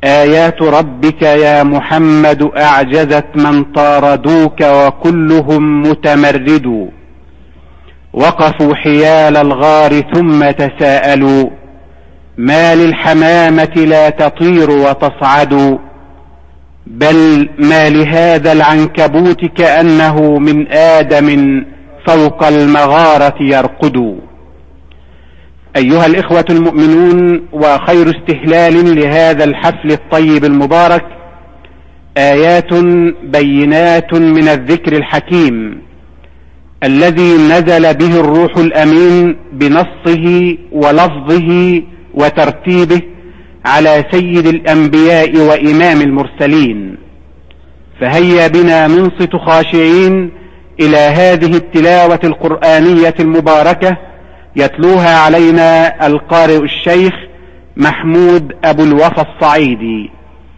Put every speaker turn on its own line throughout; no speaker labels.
آيات ربك يا محمد أعجزت من طاردوك وكلهم متمرد. وقفوا حيال الغار ثم تساءلوا ما للحمامة لا تطير وتصعد، بل ما لهذا العنكبوت كأنه من آدم فوق المغارة يرقد. أيها الإخوة المؤمنون، وخير استهلال لهذا الحفل الطيب المبارك آيات بينات من الذكر الحكيم الذي نزل به الروح الأمين بنصه ولفظه وترتيبه على سيد الأنبياء وإمام المرسلين. فهيا بنا ننصت خاشعين إلى هذه التلاوة القرآنية المباركة يتلوها علينا القارئ الشيخ محمود أبو الوفا الصعيدي.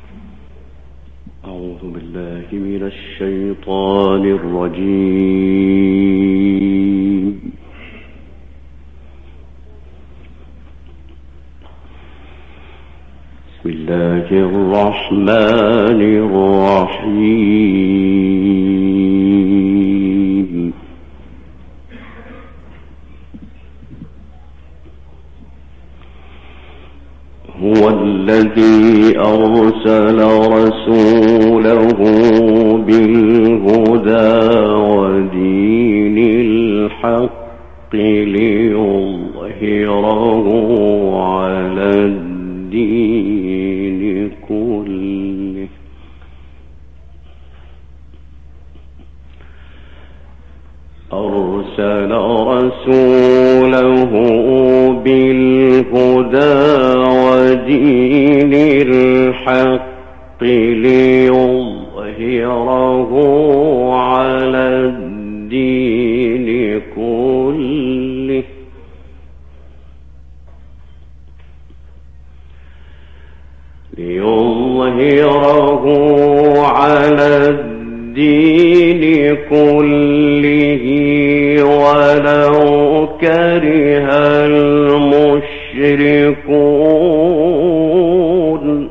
أعوذ بالله من الشيطان الرجيم. بسم الله الرحمن الرحيم. هو الذي أرسل رسوله بالهدى ودين الحق ليظهره على الدين كله. أرسل رسوله بالهدى ودين الحق ليظهره على الدين كله. ليظهره على الدين كله ولو كره المشركون.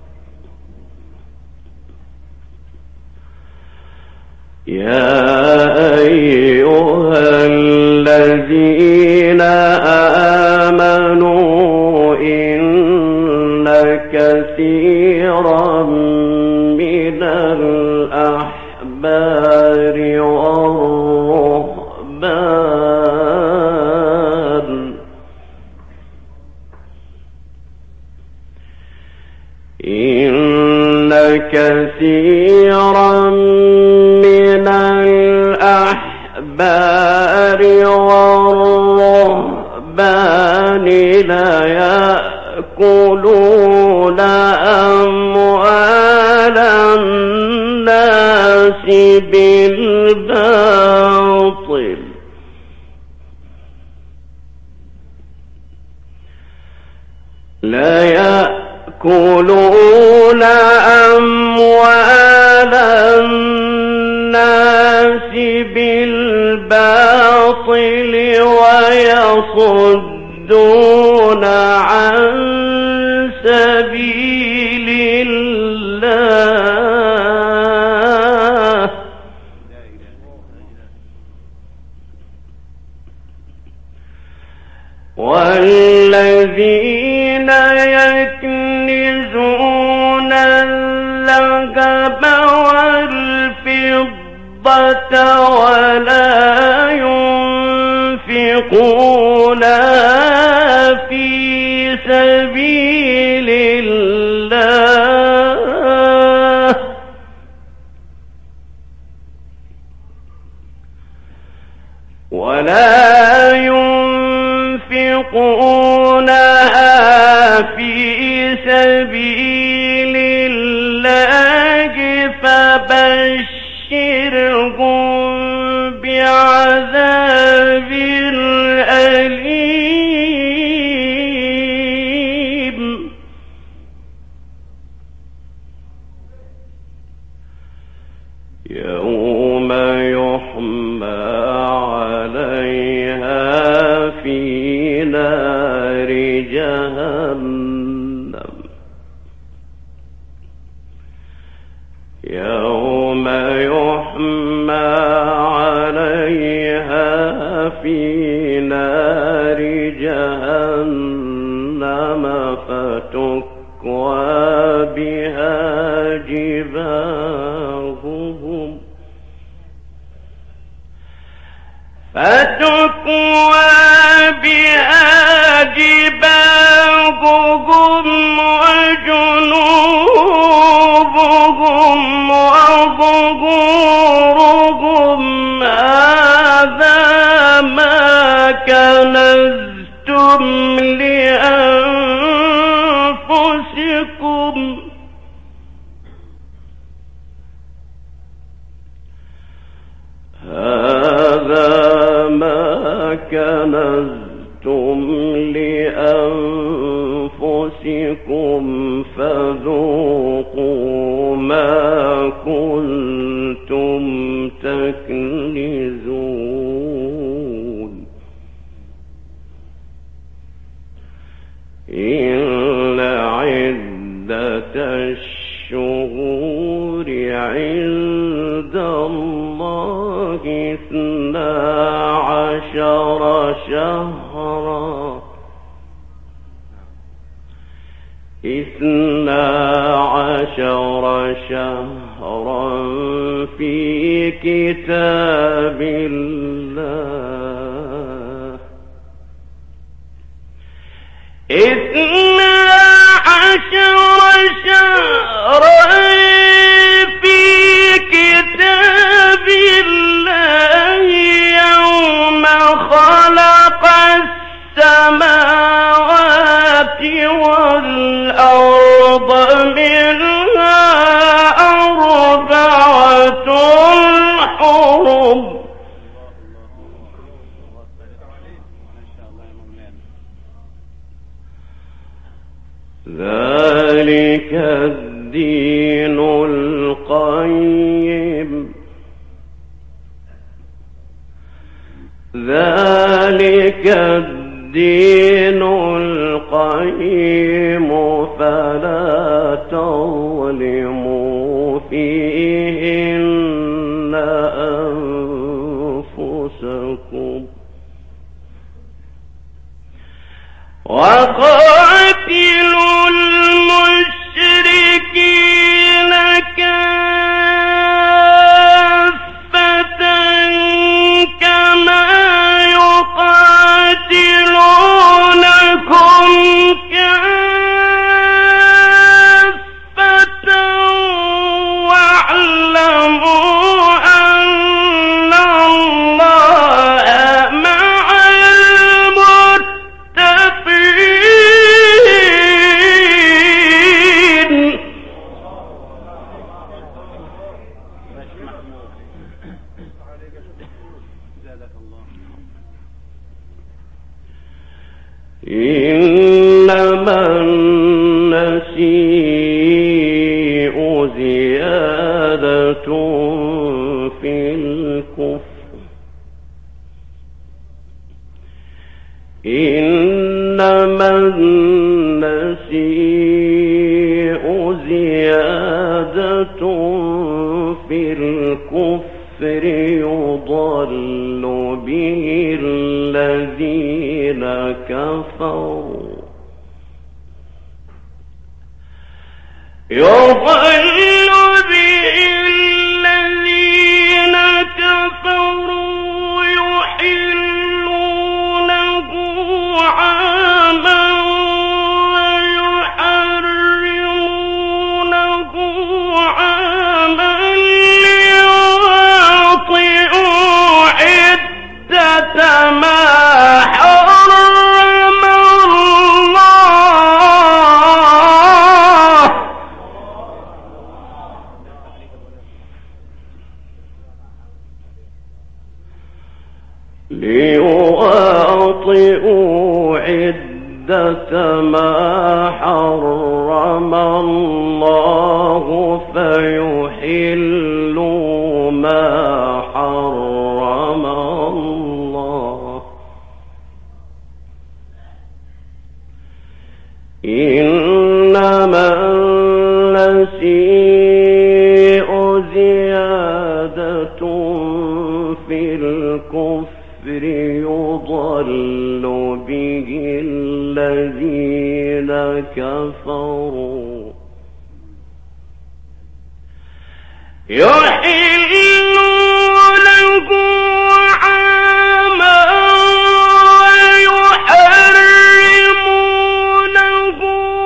يا أيها الذين آمنوا إن كثيرا من الأحبار والرهبان كثيرا من الأحبار والرهبان ليأكلون أموال الناس بالباطل يأكلون أموال الناس بالباطل ويصدون عن سبيل الله والذين يكنزون الذهب والفضة ولا ينفقونها في سبيل الله فبشرهم بعذاب أليم يوم يحمى عليها في نار جهنم يوم يحمى عليها في نار جهنم فتكوى بها جباههم وجنوبهم وظهورهم هذا ما كنزتم لأنفسكم هذا ما كنزتم لأنفسكم فذوقوا ما كنتم تكنزون إن عدة الشهور عند الله 12 شهرا 12 شهرا في كتاب الله 12 شهرا في كتاب الله يوم خلق السماوات والأرض منها 4 حرم ذلك الدين القيم ذلك الدين القيم فلا تظلموا فيهن أنفسكم وقاتلوا المشركين كافة كما يقاتلونكم كافة واعلموا أن الله مع المتقين إنما النسيء زيادة في الكفر إنما النسيء زيادة في الكفر يضل به الذين كفروا يضل به الذين كفروا يحلونه عاما ويحرمونه عاما ليواطئوا عدة ما حرم الله ليواطئوا عدة ما حرم الله فيحلوا ما حرم الله إنما النسيء كفروا يحلونه عاما ويحرمونه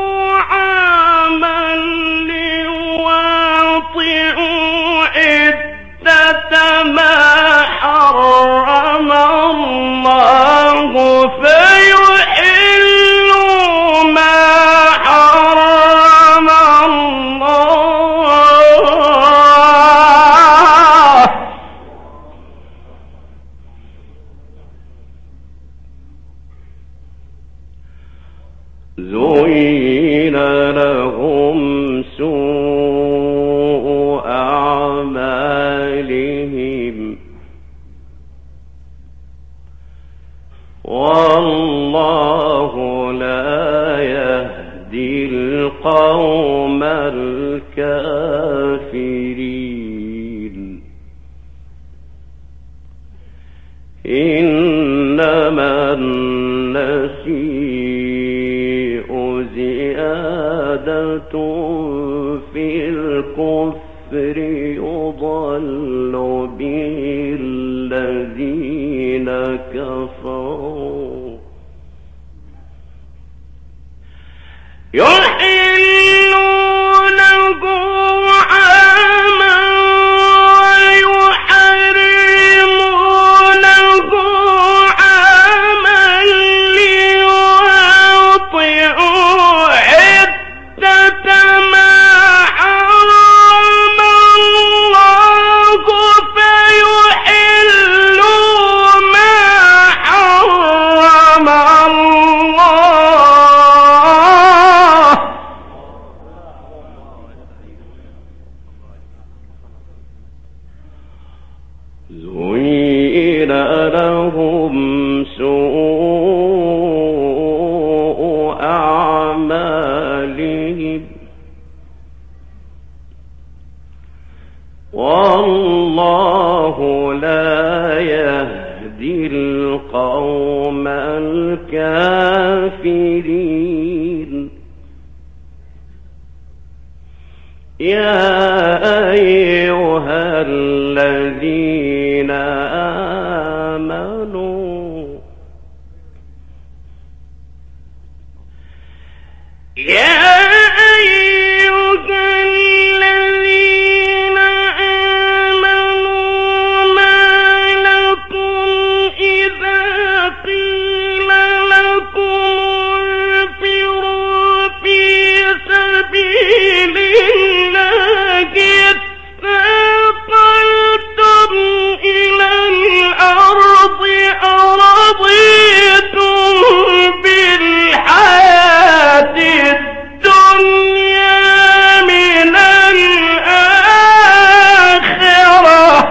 عاما ليواطئوا عدة ما حرم الله فيحلوا ما حرم الله زين لهم سوء أعمالهم والله لا يهدي القوم الكافرين إنما النسيء زيادة في الكفر يضل به الذين كفروا يحلونه عاما ويحرمونه عاما ليواطئوا عدة ما حرم الله فيحلوا ما حرم الله زين لهم سوء أعمالهم والله لا يهدي القوم الكافرين يا أيها الذين آمنوا يا أيها الذين آمنوا ما لكم إذا قيل لكم انفروا في سبيل الله اثاقلتم إلى الأرض أرضيتم بالحياة الدنيا من الآخرة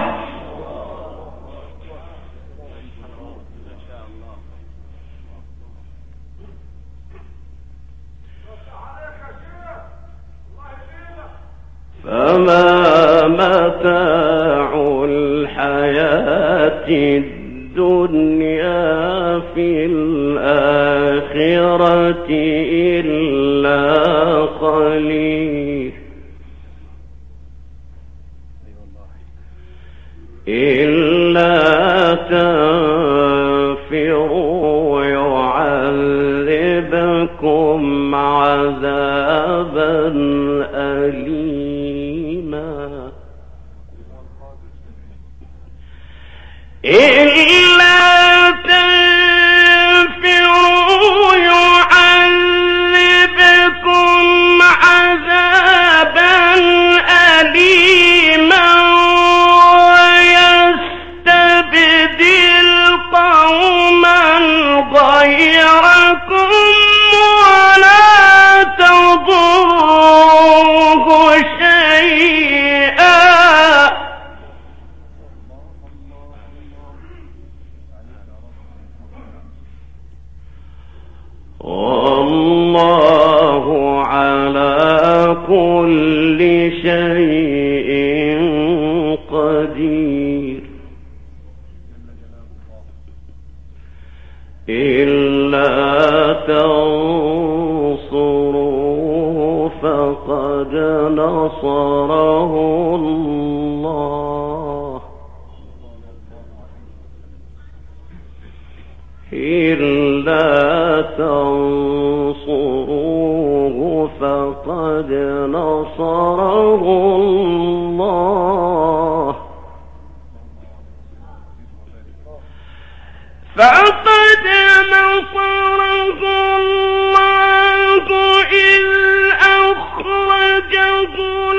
فما متاع الحياة الدنيا في الآخرة إلا قليل إلا تنفروا يعذبكم عذابا أليما إلا تنفروا يعذبكم عذابا أليما ويستبدل قوما غيركم ولا تضروه شيئا والله على كل شيء قدير إلا تنصروا فقد نصره الله إلا تنصروه فقد نصره الله فقد نصره الله إذ أخرجه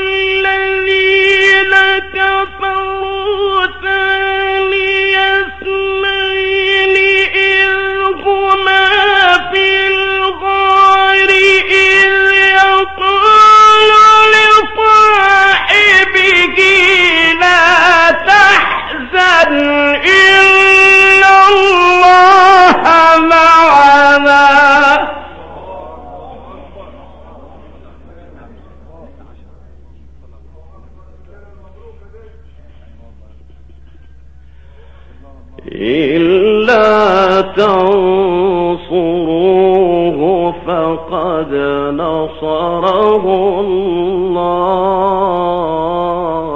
الذين كفروا ثاني اثنين إذ هما في الغار إذ يقول لصاحبه لا تحزن إن الله معنا إلا تنصروه فقد نصره الله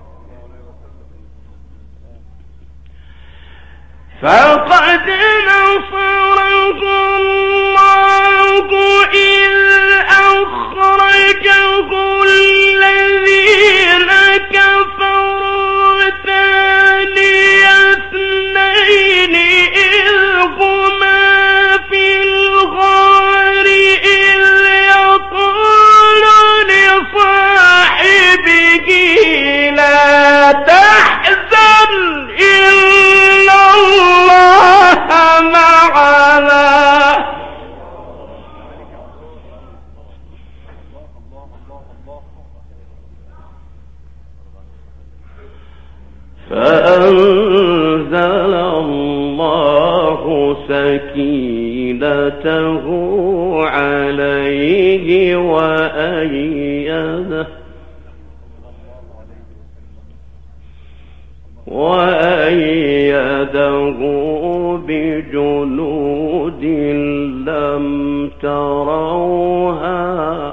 فقد نصره الله إذ أخرجه الذين كفروا ثاني اثنين إذ هما في الغار إذ يقول لصاحبه لا تحزن إن الله معنا فأنزل الله سكينته عليه وأيده بجنود لم تروها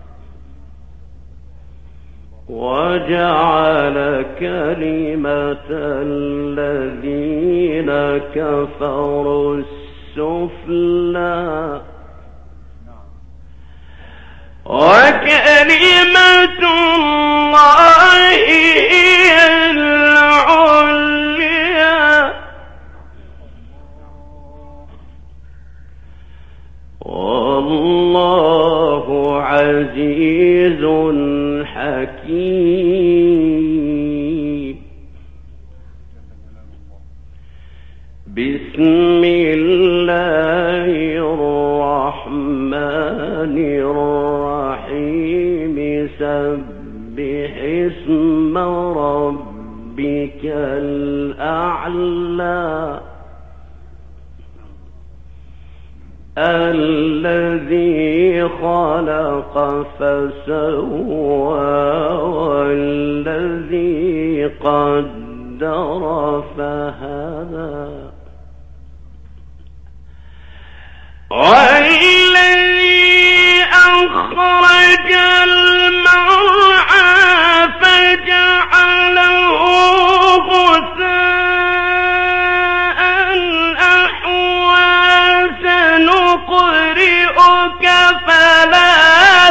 وجعل كلمة الذين كفروا السفلى وكلمة الله هي العليا والله عزيز حكيم بسم الله الرحمن الرحيم سبح اسم ربك الأعلى الذي خلق فسوى والذي قدر فهدى والذي أخرج المرعى فجعله غثاء أحوى سنقرئك فلا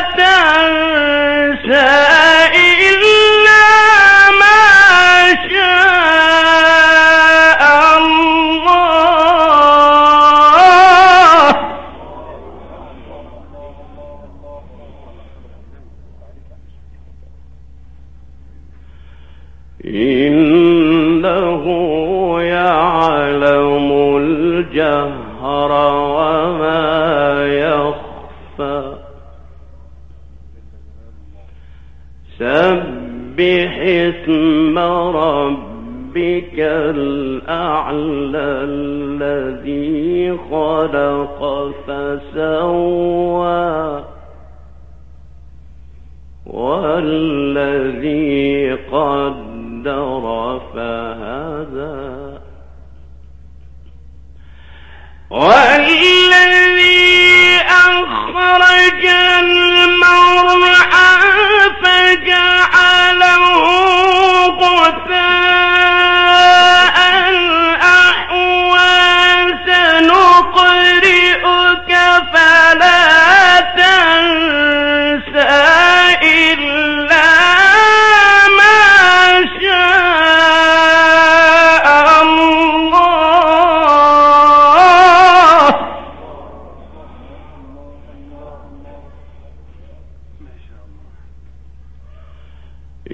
تنسى إلا ما شاء الله إنه يعلم الجهر وما يخفى سبح اسم ربك الأعلى الذي خلق فسوى والذي قدر فهدى والذي أخرج المرعى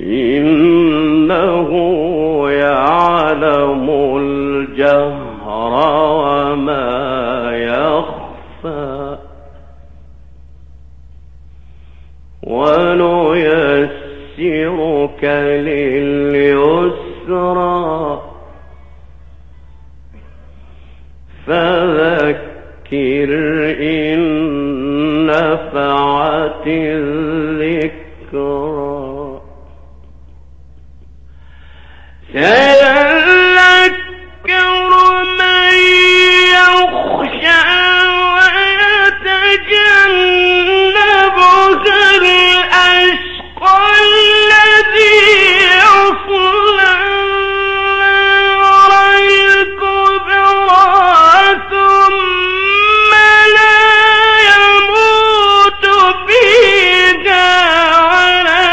إنه يعلم الجهر وما يخفى ونيسرك لليسرى فذكر إن نفعت الذكرى سيذكر من يخشى ويتجنبها الأشقى الذي يصلى النار الكبرى ثم لا يموت فيها ولا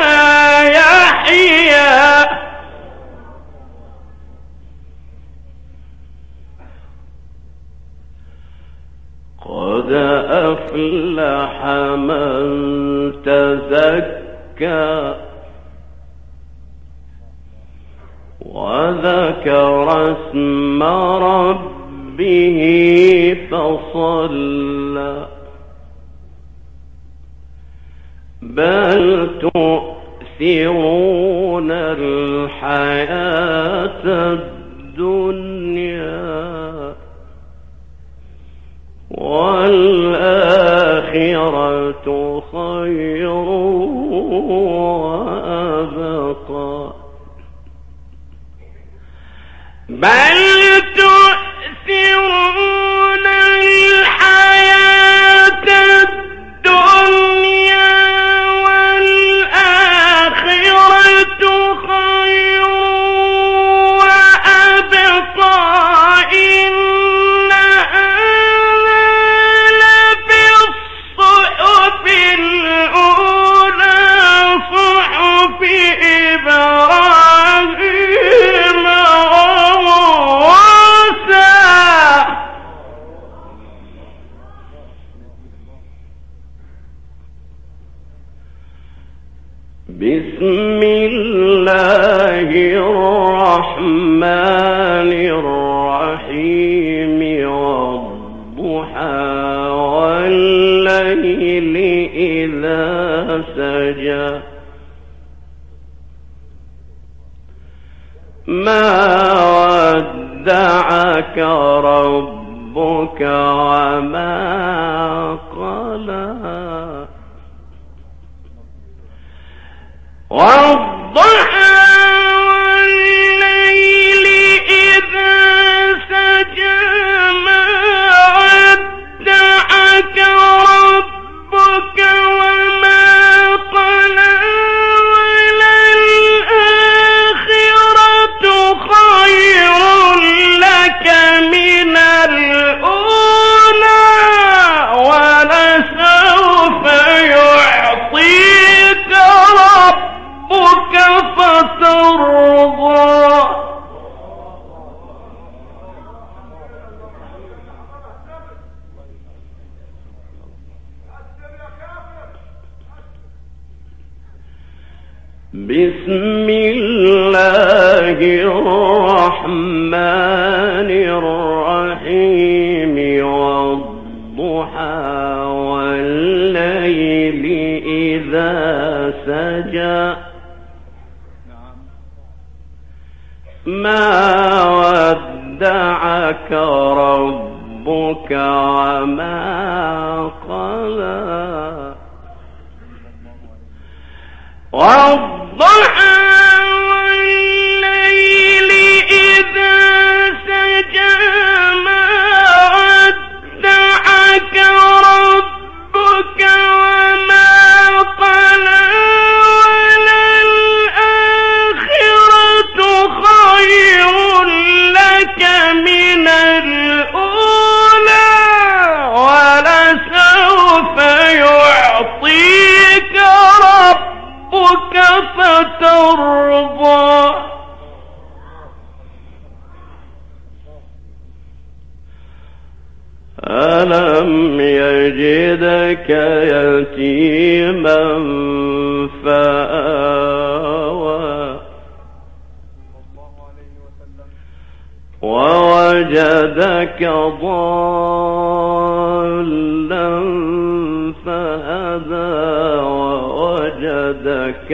يحيا قد أفلح من تزكى وذكر اسم ربه فصلى بل تؤثرون الحياة الدنيا والآخرة خير وأبقى بل تؤثرون الحياة الدنيا والآخرة خير وأبقى إن هذا لفي الصحف الأولى صحف إبراهيم وموسى بسم الله الرحمن الرحيم والضحى والليل إذا سجى ما ودعك ربك وما قلى والضحى والليل إذا سجى ما ودعك ربك وما قلى وللآخرة خير لك من الأولى ولسوف يعطيك ربك فترضى بسم الله الرحمن الرحيم والضحى والليل إذا سجى ما ودعك ربك وما قلى والضحى والليل إذا سجى ما ودعك ربك وما قلى وللآخرة خير لك من الأولى ولسوف يعطيك ربك فترضى ألم يجدك يتيما فآوى وجدك ضالا فهدى ووجدك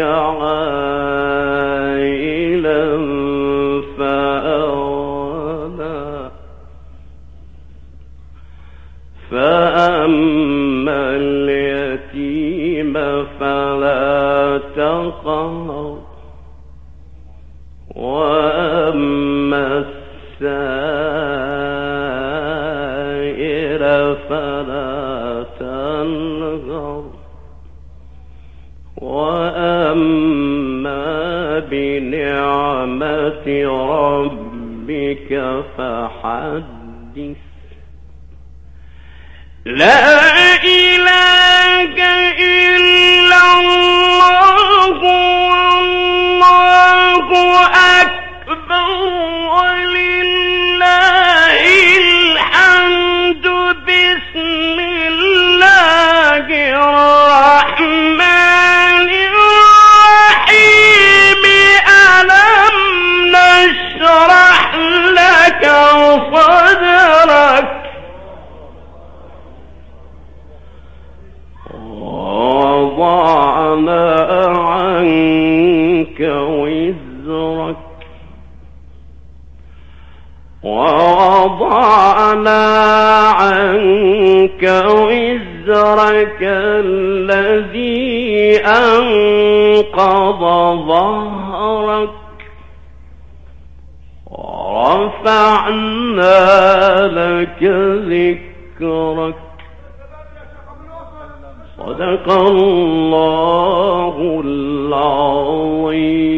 عائلا فأغنى فأما اليتيم فلا تقهر وأما السائل فلا تنهر وأما بنعمة ربك فحدث لا إله إلا الله والله أكبر ولله الحمد بسم الله الرحمن الرحيم ألم نشرح لك صدرك ووضعنا عنك وزرك الذي أنقض ظهرك ورفعنا لك ذكرك صدق الله العظيم.